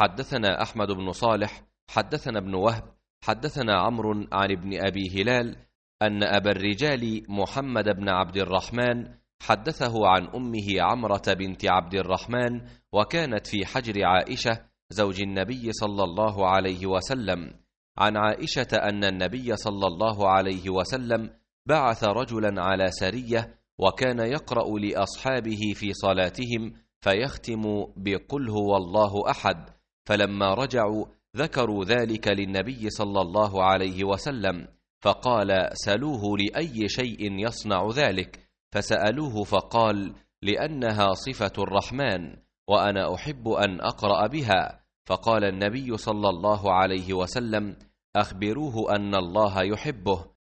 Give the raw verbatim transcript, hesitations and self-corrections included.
حدثنا أحمد بن صالح حدثنا ابن وهب حدثنا عمرو عن ابن أبي هلال أن أبا الرجال محمد بن عبد الرحمن حدثه عن أمه عمرة بنت عبد الرحمن، وكانت في حجر عائشة زوج النبي صلى الله عليه وسلم، عن عائشة أن النبي صلى الله عليه وسلم بعث رجلا على سرية، وكان يقرأ لأصحابه في صلاتهم فيختم بقل هو الله أحد، فلما رجعوا ذكروا ذلك للنبي صلى الله عليه وسلم، فقال: سلوه لأي شيء يصنع ذلك؟ فسألوه فقال: لأنها صفة الرحمن وأنا أحب أن أقرأ بها. فقال النبي صلى الله عليه وسلم: أخبروه أن الله يحبه.